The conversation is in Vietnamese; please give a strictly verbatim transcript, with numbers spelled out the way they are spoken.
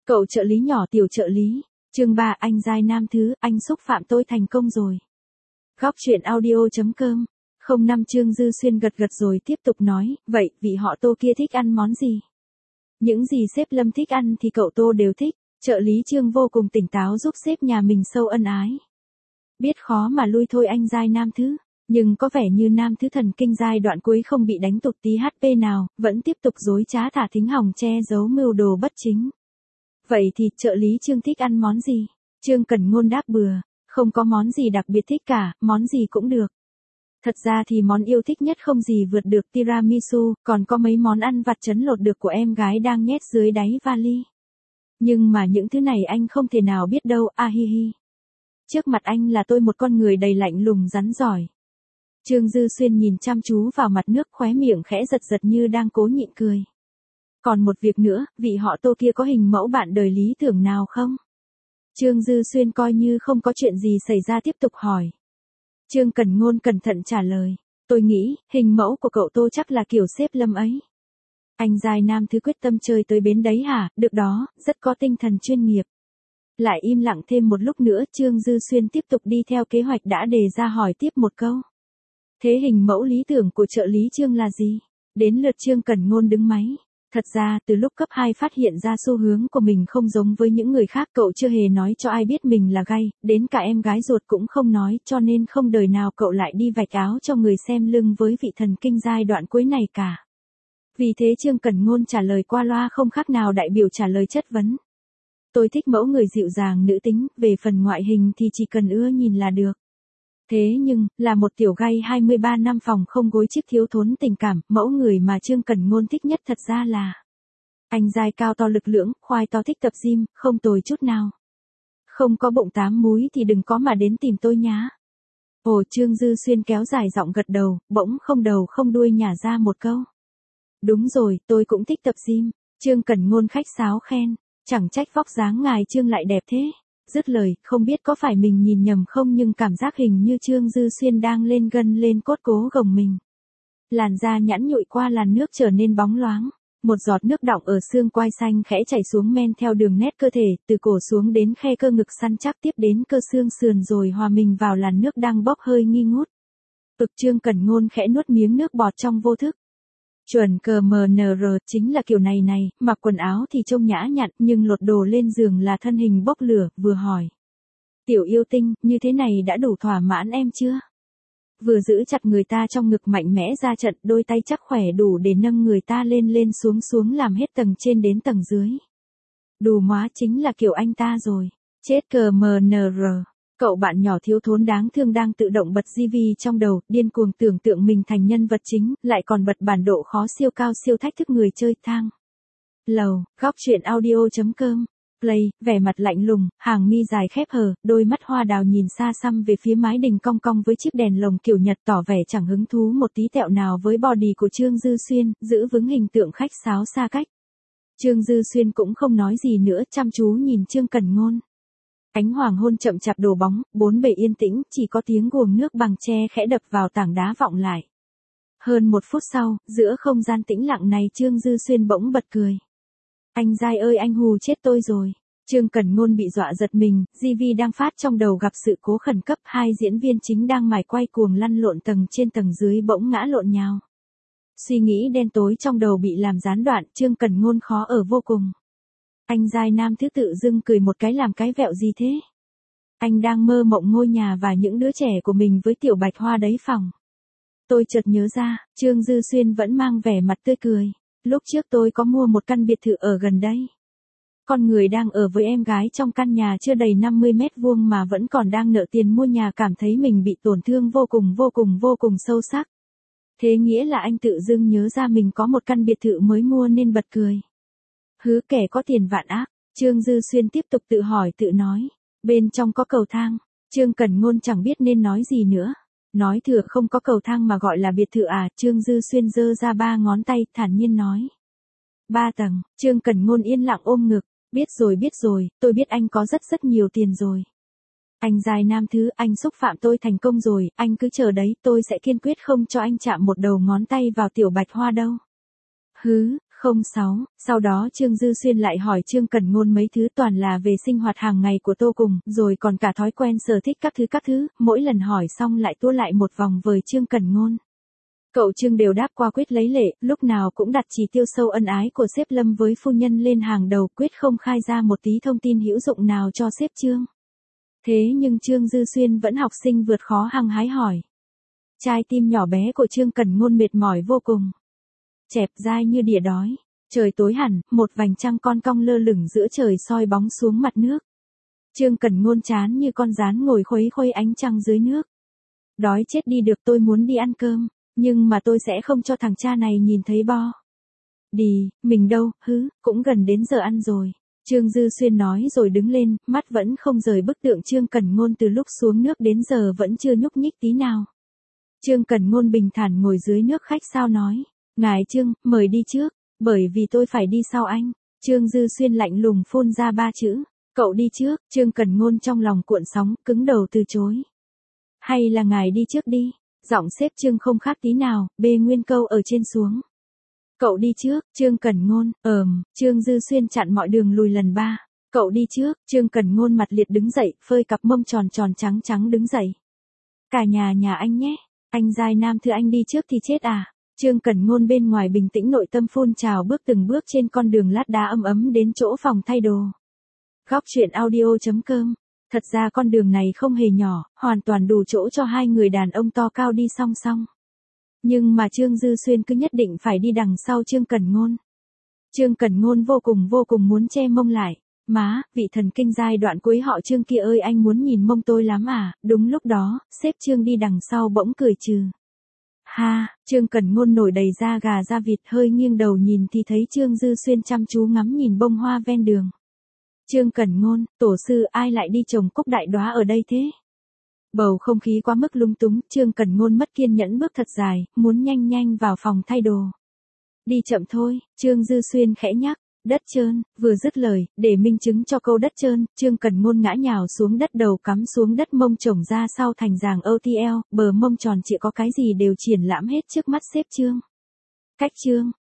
Cậu trợ lý nhỏ tiểu trợ lý. Chương ba anh giai nam thứ, anh xúc phạm tôi thành công rồi. Góc truyện audio.com. Không năm Trương Dư Xuyên gật gật rồi tiếp tục nói, vậy, vị họ Tô kia thích ăn món gì? Những gì sếp Lâm thích ăn thì cậu Tô đều thích. Trợ lý Trương vô cùng tỉnh táo giúp sếp nhà mình sâu ân ái. Biết khó mà lui thôi anh giai nam thứ, nhưng có vẻ như nam thứ thần kinh giai đoạn cuối không bị đánh tụt tí hát pê nào, vẫn tiếp tục dối trá thả thính hỏng che giấu mưu đồ bất chính. Vậy thì trợ lý Trương thích ăn món gì? Trương Cẩn Ngôn đáp bừa, không có món gì đặc biệt thích cả, món gì cũng được. Thật ra thì món yêu thích nhất không gì vượt được tiramisu, còn có mấy món ăn vặt chấn lột được của em gái đang nhét dưới đáy vali. Nhưng mà những thứ này anh không thể nào biết đâu, a hi hi. Trước mặt anh là tôi một con người đầy lạnh lùng rắn giỏi. Trương Dư Xuyên nhìn chăm chú vào mặt nước, khóe miệng khẽ giật giật như đang cố nhịn cười. Còn một việc nữa, vị họ Tô kia có hình mẫu bạn đời lý tưởng nào không? Trương Dư Xuyên coi như không có chuyện gì xảy ra tiếp tục hỏi. Trương Cẩn Ngôn cẩn thận trả lời, tôi nghĩ, hình mẫu của cậu Tô chắc là kiểu sếp Lâm ấy. Anh giai nam thứ quyết tâm chơi tới bến đấy hả? Được đó, rất có tinh thần chuyên nghiệp. Lại im lặng thêm một lúc nữa, Trương Dư Xuyên tiếp tục đi theo kế hoạch đã đề ra hỏi tiếp một câu. Thế hình mẫu lý tưởng của trợ lý Trương là gì? Đến lượt Trương Cẩn Ngôn đứng máy. Thật ra, từ lúc cấp hai phát hiện ra xu hướng của mình không giống với những người khác, cậu chưa hề nói cho ai biết mình là gay, đến cả em gái ruột cũng không nói, cho nên không đời nào cậu lại đi vạch áo cho người xem lưng với vị thần kinh giai đoạn cuối này cả. Vì thế Trương Cẩn Ngôn trả lời qua loa không khác nào đại biểu trả lời chất vấn. Tôi thích mẫu người dịu dàng nữ tính, về phần ngoại hình thì chỉ cần ưa nhìn là được. Thế nhưng, là một tiểu gay hai mươi ba năm phòng không gối chiếc thiếu thốn tình cảm, mẫu người mà Trương Cẩn Ngôn thích nhất thật ra là anh giai cao to lực lưỡng, khoai to thích tập gym, không tồi chút nào. Không có bụng tám múi thì đừng có mà đến tìm tôi nhá. Ồ, Trương Dư Xuyên kéo dài giọng gật đầu, bỗng không đầu không đuôi nhả ra một câu. Đúng rồi, tôi cũng thích tập gym. Trương Cẩn Ngôn khách sáo khen, chẳng trách vóc dáng ngài Trương lại đẹp thế. Dứt lời, không biết có phải mình nhìn nhầm không nhưng cảm giác hình như Trương Dư Xuyên đang lên gân lên cốt cố gồng mình. Làn da nhẵn nhụi qua làn nước trở nên bóng loáng. Một giọt nước đọng ở xương quai xanh khẽ chảy xuống men theo đường nét cơ thể, từ cổ xuống đến khe cơ ngực săn chắc tiếp đến cơ xương sườn rồi hòa mình vào làn nước đang bốc hơi nghi ngút. Ực Trương Cẩn Ngôn khẽ nuốt miếng nước bọt trong vô thức. Chuẩn cờ em en rờ chính là kiểu này này, mặc quần áo thì trông nhã nhặn nhưng lột đồ lên giường là thân hình bốc lửa, vừa hỏi. Tiểu yêu tinh, như thế này đã đủ thỏa mãn em chưa? Vừa giữ chặt người ta trong ngực mạnh mẽ ra trận, đôi tay chắc khỏe đủ để nâng người ta lên lên xuống xuống làm hết tầng trên đến tầng dưới. Đù móa chính là kiểu anh ta rồi. Chết cờ em en rờ. Cậu bạn nhỏ thiếu thốn đáng thương đang tự động bật gi vi trong đầu, điên cuồng tưởng tượng mình thành nhân vật chính, lại còn bật bản độ khó siêu cao siêu thách thức người chơi thang. Lầu, góc truyện audio.com. Play, vẻ mặt lạnh lùng, hàng mi dài khép hờ, đôi mắt hoa đào nhìn xa xăm về phía mái đình cong cong với chiếc đèn lồng kiểu Nhật, tỏ vẻ chẳng hứng thú một tí tẹo nào với body của Trương Dư Xuyên, giữ vững hình tượng khách sáo xa cách. Trương Dư Xuyên cũng không nói gì nữa, chăm chú nhìn Trương Cẩn Ngôn. Ánh hoàng hôn chậm chạp đổ bóng, bốn bề yên tĩnh, chỉ có tiếng guồng nước bằng tre khẽ đập vào tảng đá vọng lại. Hơn một phút sau, giữa không gian tĩnh lặng này Trương Dư Xuyên bỗng bật cười. Anh giai ơi, anh hù chết tôi rồi. Trương Cẩn Ngôn bị dọa giật mình, gi vi đang phát trong đầu gặp sự cố khẩn cấp, hai diễn viên chính đang mải quay cuồng lăn lộn tầng trên tầng dưới bỗng ngã lộn nhào. Suy nghĩ đen tối trong đầu bị làm gián đoạn, Trương Cẩn Ngôn khó ở vô cùng. Anh giai nam thứ tự dưng cười một cái làm cái vẹo gì thế? Anh đang mơ mộng ngôi nhà và những đứa trẻ của mình với tiểu bạch hoa đấy phòng. Tôi chợt nhớ ra, Trương Dư Xuyên vẫn mang vẻ mặt tươi cười. Lúc trước tôi có mua một căn biệt thự ở gần đây. Con người đang ở với em gái trong căn nhà chưa đầy năm mươi mét vuông mà vẫn còn đang nợ tiền mua nhà, cảm thấy mình bị tổn thương vô cùng vô cùng vô cùng sâu sắc. Thế nghĩa là anh tự dưng nhớ ra mình có một căn biệt thự mới mua nên bật cười. Hứ, kẻ có tiền vạn ác. Trương Dư Xuyên tiếp tục tự hỏi tự nói. Bên trong có cầu thang. Trương Cẩn Ngôn chẳng biết nên nói gì nữa. Nói thừa không có cầu thang mà gọi là biệt thự à? Trương Dư Xuyên giơ ra ba ngón tay, thản nhiên nói. Ba tầng. Trương Cẩn Ngôn yên lặng ôm ngực. Biết rồi biết rồi, tôi biết anh có rất rất nhiều tiền rồi. Anh giai nam thứ, anh xúc phạm tôi thành công rồi, anh cứ chờ đấy, tôi sẽ kiên quyết không cho anh chạm một đầu ngón tay vào tiểu bạch hoa đâu. Hứ, không sáu, sau đó Trương Dư Xuyên lại hỏi Trương Cẩn Ngôn mấy thứ toàn là về sinh hoạt hàng ngày của Tô Cùng, rồi còn cả thói quen sở thích các thứ các thứ, mỗi lần hỏi xong lại tua lại một vòng với Trương Cẩn Ngôn. Cậu Trương đều đáp qua quyết lấy lệ, lúc nào cũng đặt chỉ tiêu sâu ân ái của sếp Lâm với phu nhân lên hàng đầu, quyết không khai ra một tí thông tin hữu dụng nào cho sếp Trương. Thế nhưng Trương Dư Xuyên vẫn học sinh vượt khó hăng hái hỏi. Trái tim nhỏ bé của Trương Cẩn Ngôn mệt mỏi vô cùng. Chẹp dai như đỉa đói. Trời tối hẳn, một vành trăng con cong lơ lửng giữa trời soi bóng xuống mặt nước. Trương Cẩn Ngôn chán như con rán ngồi khuấy khuấy ánh trăng dưới nước. Đói chết đi được, tôi muốn đi ăn cơm, nhưng mà tôi sẽ không cho thằng cha này nhìn thấy bo. Đi, mình đâu, hứ, cũng gần đến giờ ăn rồi. Trương Dư Xuyên nói rồi đứng lên, mắt vẫn không rời bức tượng Trương Cẩn Ngôn từ lúc xuống nước đến giờ vẫn chưa nhúc nhích tí nào. Trương Cẩn Ngôn bình thản ngồi dưới nước khách sao nói. Ngài Trương, mời đi trước, bởi vì tôi phải đi sau anh. Trương Dư Xuyên lạnh lùng phun ra ba chữ. Cậu đi trước, Trương Cẩn Ngôn trong lòng cuộn sóng, cứng đầu từ chối. Hay là ngài đi trước đi. Giọng sếp Trương không khác tí nào, bê nguyên câu ở trên xuống. Cậu đi trước, Trương Cẩn Ngôn, ờm, Trương Dư Xuyên chặn mọi đường lùi lần ba. Cậu đi trước, Trương Cẩn Ngôn mặt liệt đứng dậy, phơi cặp mông tròn tròn trắng trắng đứng dậy. Cả nhà nhà anh nhé, anh giai nam thưa anh đi trước thì chết à. Trương Cẩn Ngôn bên ngoài bình tĩnh nội tâm phun trào bước từng bước trên con đường lát đá ấm ấm đến chỗ phòng thay đồ. Góc truyện audio chấm com. Thật ra con đường này không hề nhỏ, hoàn toàn đủ chỗ cho hai người đàn ông to cao đi song song. Nhưng mà Trương Dư Xuyên cứ nhất định phải đi đằng sau Trương Cẩn Ngôn. Trương Cẩn Ngôn vô cùng vô cùng muốn che mông lại. Má, vị thần kinh giai đoạn cuối họ Trương kia ơi, anh muốn nhìn mông tôi lắm à. Đúng lúc đó, sếp Trương đi đằng sau bỗng cười trừ. Ha, Trương Cẩn Ngôn nổi đầy da gà da vịt, hơi nghiêng đầu nhìn thì thấy Trương Dư Xuyên chăm chú ngắm nhìn bông hoa ven đường. Trương Cẩn Ngôn, tổ sư ai lại đi trồng cúc đại đóa ở đây thế? Bầu không khí quá mức lung túng, Trương Cẩn Ngôn mất kiên nhẫn bước thật dài, muốn nhanh nhanh vào phòng thay đồ. Đi chậm thôi, Trương Dư Xuyên khẽ nhắc, đất trơn, vừa dứt lời, để minh chứng cho câu đất trơn, Trương Cẩn Ngôn ngã nhào xuống đất, đầu cắm xuống đất, mông chổng ra sau thành dáng ô tê lờ, bờ mông tròn trịa có cái gì đều triển lãm hết trước mắt sếp Trương. Cách Trương,